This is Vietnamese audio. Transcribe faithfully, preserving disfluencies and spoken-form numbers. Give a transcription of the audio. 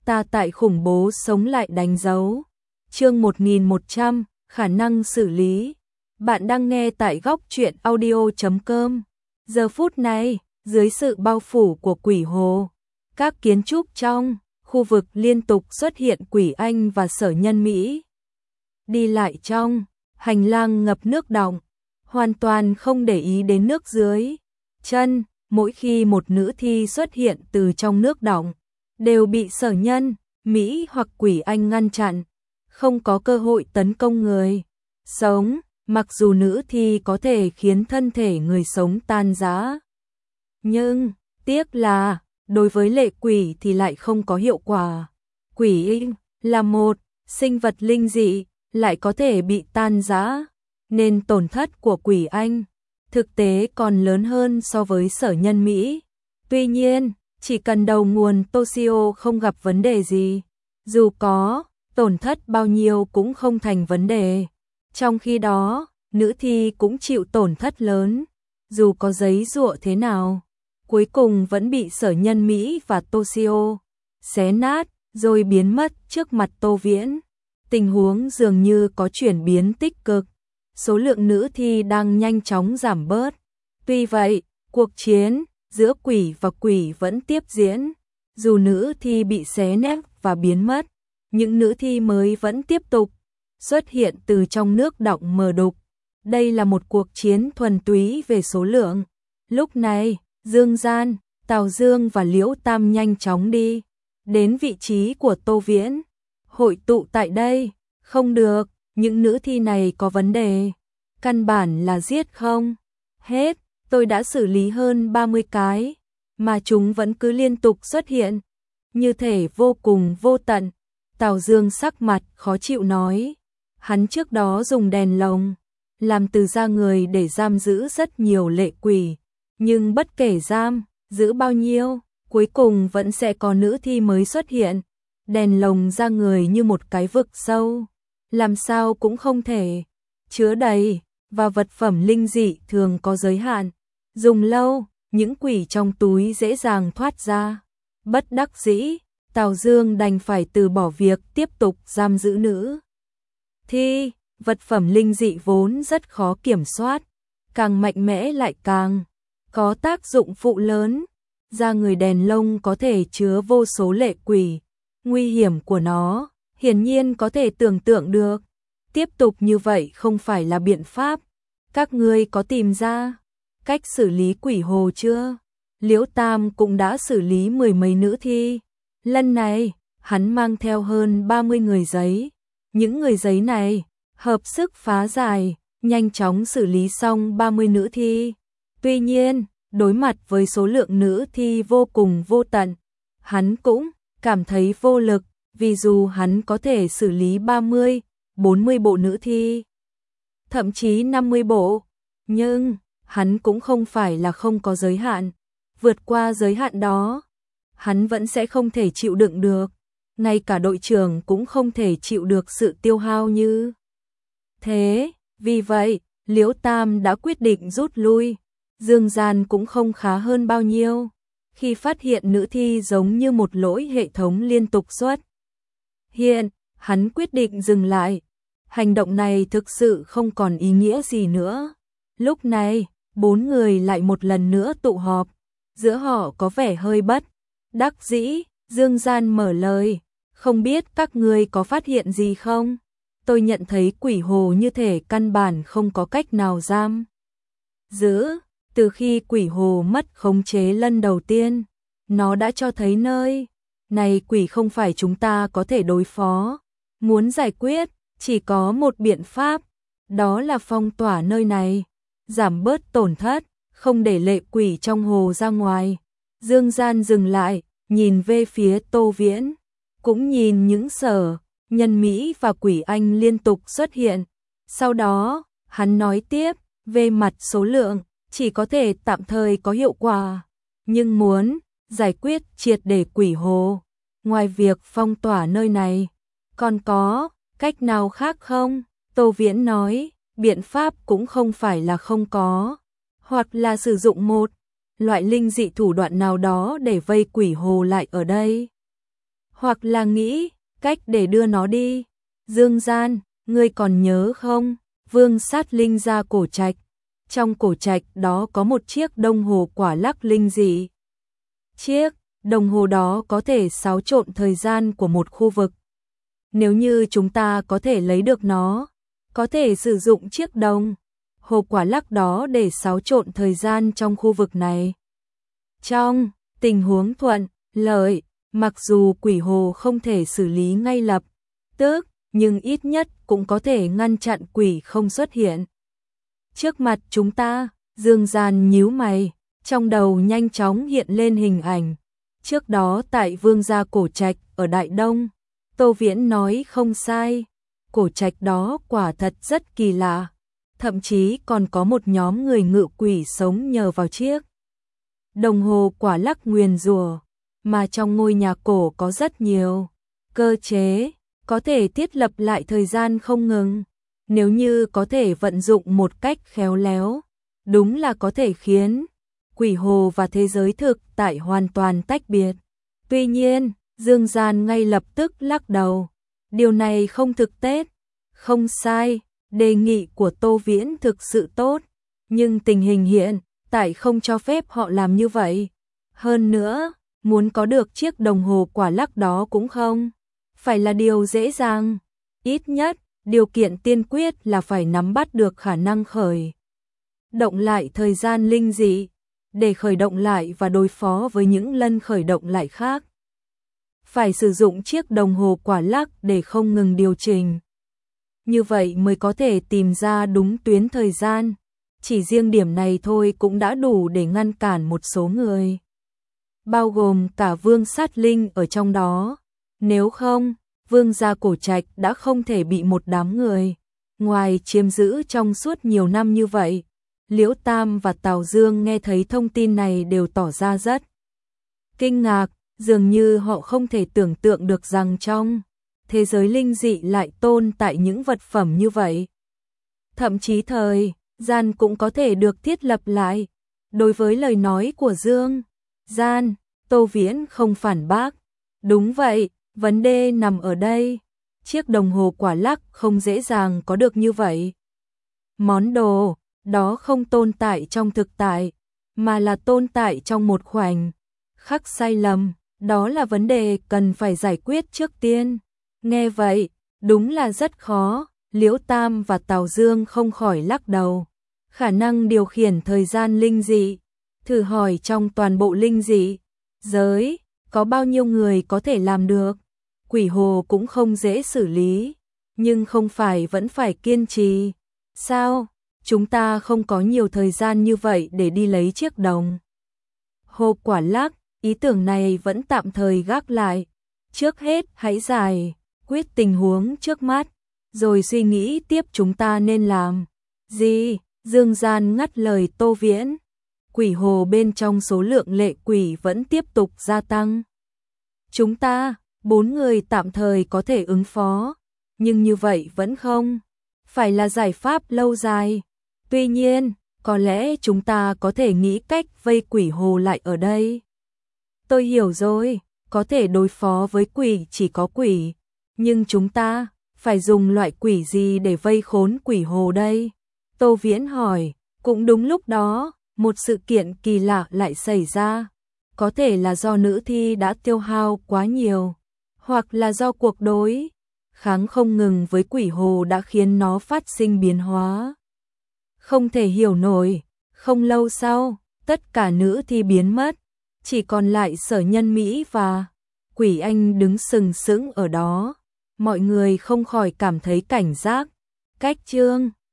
ta tại khủng bố sống lại đánh dấu. Chương một nghìn một trăm, khả năng xử lý. Bạn đang nghe tại góc truyện audio chấm com. Giờ phút này, dưới sự bao phủ của quỷ hồ, các kiến trúc trong khu vực liên tục xuất hiện quỷ anh và sở nhân Mỹ. Đi lại trong hành lang ngập nước đọng, hoàn toàn không để ý đến nước dưới chân. Mỗi khi một nữ thi xuất hiện từ trong nước đọng, đều bị sở nhân Mỹ hoặc quỷ anh ngăn chặn, không có cơ hội tấn công người sống. Mặc dù nữ thi có thể khiến thân thể người sống tan rã, nhưng tiếc là đối với lệ quỷ thì lại không có hiệu quả. Quỷ là một sinh vật linh dị, lại có thể bị tan rã, nên tổn thất của quỷ anh thực tế còn lớn hơn so với sở nhân Mỹ. Tuy nhiên, chỉ cần đầu nguồn Toshio không gặp vấn đề gì, dù có tổn thất bao nhiêu cũng không thành vấn đề. Trong khi đó, nữ thi cũng chịu tổn thất lớn, dù có giấy giụa thế nào, cuối cùng vẫn bị sở nhân Mỹ và Toshio xé nát rồi biến mất trước mặt Tô Viễn. Tình huống dường như có chuyển biến tích cực, số lượng nữ thi đang nhanh chóng giảm bớt. Tuy vậy, cuộc chiến giữa quỷ và quỷ vẫn tiếp diễn, dù nữ thi bị xé nát và biến mất, những nữ thi mới vẫn tiếp tục xuất hiện từ trong nước đọng mờ đục. Đây là một cuộc chiến thuần túy về số lượng. Lúc này, Dương Gian, Tào Dương và Liễu Tam nhanh chóng đi đến vị trí của Tô Viễn. Hội tụ tại đây, không được, những nữ thi này có vấn đề. Căn bản là giết không hết, tôi đã xử lý hơn ba mươi cái, mà chúng vẫn cứ liên tục xuất hiện, như thể vô cùng vô tận. Tào Dương sắc mặt khó chịu nói, hắn trước đó dùng đèn lồng làm từ da người để giam giữ rất nhiều lệ quỷ, nhưng bất kể giam giữ bao nhiêu, cuối cùng vẫn sẽ có nữ thi mới xuất hiện. Đèn lồng da người như một cái vực sâu, làm sao cũng không thể chứa đầy, và vật phẩm linh dị thường có giới hạn, dùng lâu, những quỷ trong túi dễ dàng thoát ra. Bất đắc dĩ, Tào Dương đành phải từ bỏ việc tiếp tục giam giữ nữ thi. Vật phẩm linh dị vốn rất khó kiểm soát, càng mạnh mẽ lại càng có tác dụng phụ lớn. Da người đèn lông có thể chứa vô số lệ quỷ, nguy hiểm của nó hiển nhiên có thể tưởng tượng được. Tiếp tục như vậy không phải là biện pháp. Các ngươi có tìm ra cách xử lý quỷ hồ chưa? Liễu Tam cũng đã xử lý mười mấy nữ thi. Lần này, hắn mang theo hơn ba mươi người giấy. Những người giấy này hợp sức phá giải, nhanh chóng xử lý xong ba mươi nữ thi. Tuy nhiên, đối mặt với số lượng nữ thi vô cùng vô tận, hắn cũng cảm thấy vô lực, vì dù hắn có thể xử lý ba mươi, bốn mươi bộ nữ thi, thậm chí năm mươi bộ, nhưng hắn cũng không phải là không có giới hạn. Vượt qua giới hạn đó, hắn vẫn sẽ không thể chịu đựng được. Ngay cả đội trưởng cũng không thể chịu được sự tiêu hao như thế. Vì vậy, Liễu Tam đã quyết định rút lui. Dương Gian cũng không khá hơn bao nhiêu, khi phát hiện nữ thi giống như một lỗi hệ thống liên tục xuất hiện, hắn quyết định dừng lại. Hành động này thực sự không còn ý nghĩa gì nữa. Lúc này, bốn người lại một lần nữa tụ họp, giữa họ có vẻ hơi bất đắc dĩ. Dương Gian mở lời, không biết các ngươi có phát hiện gì không? Tôi nhận thấy quỷ hồ như thể căn bản không có cách nào giam giữ. Từ khi quỷ hồ mất khống chế lần đầu tiên, nó đã cho thấy nơi này quỷ không phải chúng ta có thể đối phó. Muốn giải quyết, chỉ có một biện pháp, đó là phong tỏa nơi này, giảm bớt tổn thất, không để lệ quỷ trong hồ ra ngoài. Dương Gian dừng lại, nhìn về phía Tô Viễn, cũng nhìn những sở nhân Mỹ và quỷ anh liên tục xuất hiện. Sau đó, hắn nói tiếp, về mặt số lượng, chỉ có thể tạm thời có hiệu quả, nhưng muốn giải quyết triệt để quỷ hồ, ngoài việc phong tỏa nơi này, còn có cách nào khác không? Tô Viễn nói, biện pháp cũng không phải là không có, hoặc là sử dụng một loại linh dị thủ đoạn nào đó để vây quỷ hồ lại ở đây. hoặc là nghĩ cách để đưa nó đi. Dương Gian, ngươi còn nhớ không? Vương Sát Linh ra cổ trạch. Trong cổ trạch đó có một chiếc đồng hồ quả lắc linh dị. Chiếc đồng hồ đó có thể xáo trộn thời gian của một khu vực. Nếu như chúng ta có thể lấy được nó, có thể sử dụng chiếc đồng hồ quả lắc đó để xáo trộn thời gian trong khu vực này. Trong tình huống thuận lợi, mặc dù quỷ hồ không thể xử lý ngay lập tức, nhưng ít nhất cũng có thể ngăn chặn quỷ không xuất hiện trước mặt chúng ta. Dương Gian nhíu mày, trong đầu nhanh chóng hiện lên hình ảnh. Trước đó tại Vương gia cổ trạch ở Đại Đông, Tô Viễn nói không sai, cổ trạch đó quả thật rất kỳ lạ, thậm chí còn có một nhóm người ngự quỷ sống nhờ vào chiếc đồng hồ quả lắc nguyền rủa, mà trong ngôi nhà cổ có rất nhiều cơ chế có thể thiết lập lại thời gian không ngừng. Nếu như có thể vận dụng một cách khéo léo, đúng là có thể khiến quỷ hồ và thế giới thực tại hoàn toàn tách biệt. Tuy nhiên, Dương Gian ngay lập tức lắc đầu. Điều này không thực tế. Không sai, đề nghị của Tô Viễn thực sự tốt, nhưng tình hình hiện tại không cho phép họ làm như vậy. Hơn nữa, muốn có được chiếc đồng hồ quả lắc đó cũng không phải là điều dễ dàng. Ít nhất, điều kiện tiên quyết là phải nắm bắt được khả năng khởi động lại thời gian linh dị, để khởi động lại và đối phó với những lần khởi động lại khác. Phải sử dụng chiếc đồng hồ quả lắc để không ngừng điều chỉnh. Như vậy mới có thể tìm ra đúng tuyến thời gian. Chỉ riêng điểm này thôi cũng đã đủ để ngăn cản một số người, bao gồm cả Vương Sát Linh ở trong đó. Nếu không, Vương gia cổ trạch đã không thể bị một đám người ngoài chiếm giữ trong suốt nhiều năm như vậy. Liễu Tam và Tào Dương nghe thấy thông tin này đều tỏ ra rất kinh ngạc, dường như họ không thể tưởng tượng được rằng trong thế giới linh dị lại tồn tại những vật phẩm như vậy. Thậm chí thời gian cũng có thể được thiết lập lại. Đối với lời nói của Dương Gian, Tô Viễn không phản bác. Đúng vậy, vấn đề nằm ở đây. Chiếc đồng hồ quả lắc không dễ dàng có được như vậy. Món đồ đó không tồn tại trong thực tại, mà là tồn tại trong một khoảnh khắc sai lầm. Đó là vấn đề cần phải giải quyết trước tiên. Nghe vậy, đúng là rất khó. Liễu Tam và Tào Dương không khỏi lắc đầu. Khả năng điều khiển thời gian linh dị, thử hỏi trong toàn bộ linh dị giới, có bao nhiêu người có thể làm được? Quỷ hồ cũng không dễ xử lý, nhưng không phải vẫn phải kiên trì. Sao? Chúng ta không có nhiều thời gian như vậy để đi lấy chiếc đồng hồ quả lắc. Ý tưởng này vẫn tạm thời gác lại. Trước hết hãy giải quyết tình huống trước mắt, rồi suy nghĩ tiếp chúng ta nên làm gì. Dương Gian ngắt lời Tô Viễn. Quỷ hồ bên trong số lượng lệ quỷ vẫn tiếp tục gia tăng. Chúng ta, bốn người tạm thời có thể ứng phó, nhưng như vậy vẫn không phải là giải pháp lâu dài. Tuy nhiên, có lẽ chúng ta có thể nghĩ cách vây quỷ hồ lại ở đây. Tôi hiểu rồi, có thể đối phó với quỷ chỉ có quỷ, nhưng chúng ta phải dùng loại quỷ gì để vây khốn quỷ hồ đây? Tô Viễn hỏi. Cũng đúng lúc đó, một sự kiện kỳ lạ lại xảy ra. Có thể là do nữ thi đã tiêu hao quá nhiều, hoặc là do cuộc đối kháng không ngừng với quỷ hồ đã khiến nó phát sinh biến hóa không thể hiểu nổi. Không lâu sau, tất cả nữ thi biến mất, chỉ còn lại Sở Nhân Mỹ và Quỷ Anh đứng sừng sững ở đó. Mọi người không khỏi cảm thấy cảnh giác. Cách chương